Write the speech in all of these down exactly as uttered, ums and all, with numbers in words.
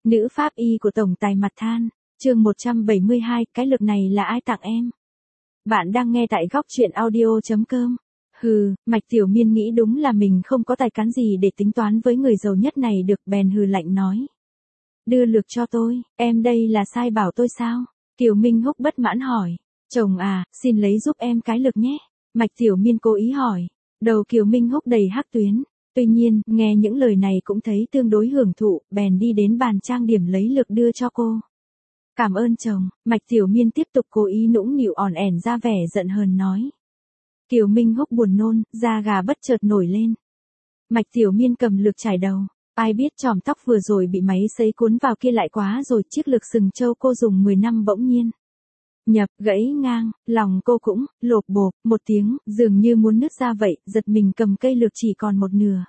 Nữ pháp y của tổng tài mặt than, chương một trăm bảy mươi hai, cái lực này là ai tặng em? Bạn đang nghe tại góc truyện audio chấm com. Hừ, Mạch Tiểu Miên nghĩ đúng là mình không có tài cán gì để tính toán với người giàu nhất này được, bèn hừ lạnh nói. Đưa lược cho tôi, em đây là sai bảo tôi sao? Kiều Minh Húc bất mãn hỏi. Chồng à, xin lấy giúp em cái lược nhé. Mạch Tiểu Miên cố ý hỏi. Đầu Kiều Minh Húc đầy hắc tuyến. Tuy nhiên, nghe những lời này cũng thấy tương đối hưởng thụ, bèn đi đến bàn trang điểm lấy lược đưa cho cô. Cảm ơn chồng, Mạch Tiểu Miên tiếp tục cố ý nũng nịu ỏn ẻn ra vẻ giận hờn nói. Kiều Minh Húc buồn nôn, da gà bất chợt nổi lên. Mạch Tiểu Miên cầm lược chải đầu. Ai biết chòm tóc vừa rồi bị máy sấy cuốn vào kia lại quá rồi, chiếc lược sừng trâu cô dùng mười năm bỗng nhiên nhập, gãy ngang, lòng cô cũng lộp bộp một tiếng, dường như muốn nứt ra vậy, giật mình cầm cây lược chỉ còn một nửa.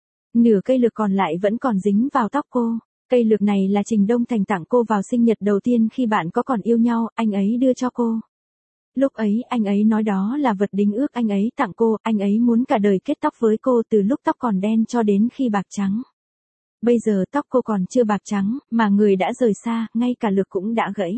Nửa cây lược còn lại vẫn còn dính vào tóc cô. Cây lược này là Trình Đông Thành tặng cô vào sinh nhật đầu tiên khi bạn có còn yêu nhau, anh ấy đưa cho cô. Lúc ấy anh ấy nói đó là vật đính ước anh ấy tặng cô, anh ấy muốn cả đời kết tóc với cô từ lúc tóc còn đen cho đến khi bạc trắng. Bây giờ tóc cô còn chưa bạc trắng, mà người đã rời xa, ngay cả lược cũng đã gãy.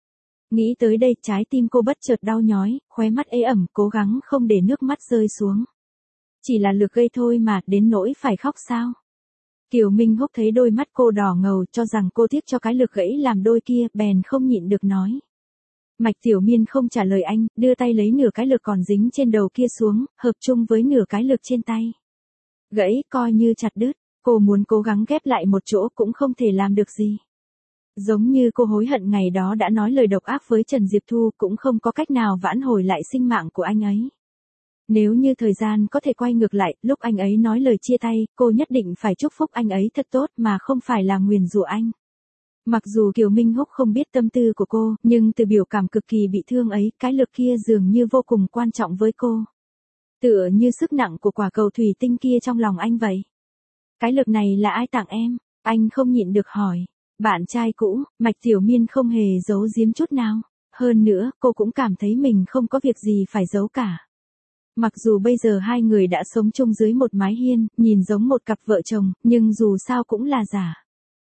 Nghĩ tới đây trái tim cô bất chợt đau nhói, khóe mắt ê ẩm, cố gắng không để nước mắt rơi xuống. Chỉ là lược gây thôi mà, đến nỗi phải khóc sao? Kiều Minh Húc thấy đôi mắt cô đỏ ngầu, cho rằng cô tiếc cho cái lược gãy làm đôi kia, bèn không nhịn được nói. Mạch Tiểu Miên không trả lời anh, đưa tay lấy nửa cái lược còn dính trên đầu kia xuống, hợp chung với nửa cái lược trên tay. Gãy coi như chặt đứt, cô muốn cố gắng ghép lại một chỗ cũng không thể làm được gì. Giống như cô hối hận ngày đó đã nói lời độc ác với Trần Diệp Thu, cũng không có cách nào vãn hồi lại sinh mạng của anh ấy. Nếu như thời gian có thể quay ngược lại, lúc anh ấy nói lời chia tay, cô nhất định phải chúc phúc anh ấy thật tốt mà không phải là nguyền rủa anh. Mặc dù Kiều Minh Húc không biết tâm tư của cô, nhưng từ biểu cảm cực kỳ bị thương ấy, cái lược kia dường như vô cùng quan trọng với cô. Tựa như sức nặng của quả cầu thủy tinh kia trong lòng anh vậy. Cái lược này là ai tặng em? Anh không nhịn được hỏi. Bạn trai cũ, Mạch Tiểu Miên không hề giấu giếm chút nào. Hơn nữa, cô cũng cảm thấy mình không có việc gì phải giấu cả. Mặc dù bây giờ hai người đã sống chung dưới một mái hiên, nhìn giống một cặp vợ chồng, nhưng dù sao cũng là giả.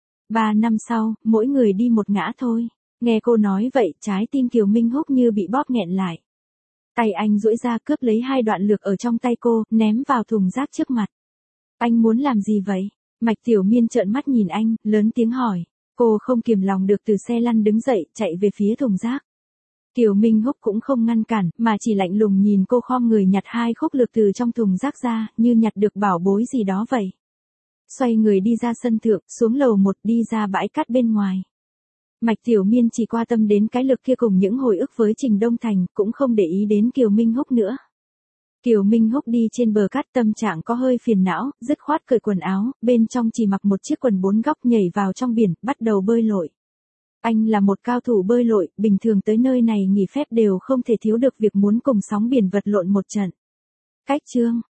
Ba năm sau, mỗi người đi một ngã thôi. Nghe cô nói vậy, trái tim Kiều Minh Húc như bị bóp nghẹn lại. Tay anh duỗi ra cướp lấy hai đoạn lược ở trong tay cô, ném vào thùng rác trước mặt. Anh muốn làm gì vậy? Mạch Tiểu Miên trợn mắt nhìn anh, lớn tiếng hỏi. Cô không kiềm lòng được từ xe lăn đứng dậy, chạy về phía thùng rác. Kiều Minh Húc cũng không ngăn cản, mà chỉ lạnh lùng nhìn cô khom người nhặt hai khúc lược từ trong thùng rác ra, như nhặt được bảo bối gì đó vậy. Xoay người đi ra sân thượng, xuống lầu một, đi ra bãi cát bên ngoài. Mạch Tiểu Miên chỉ quan tâm đến cái lược kia cùng những hồi ức với Trình Đông Thành, cũng không để ý đến Kiều Minh Húc nữa. Kiều Minh Húc đi trên bờ cát, tâm trạng có hơi phiền não, dứt khoát cởi quần áo, bên trong chỉ mặc một chiếc quần bốn góc, nhảy vào trong biển, bắt đầu bơi lội. Anh là một cao thủ bơi lội, bình thường tới nơi này nghỉ phép đều không thể thiếu được việc muốn cùng sóng biển vật lộn một trận. Cách chương,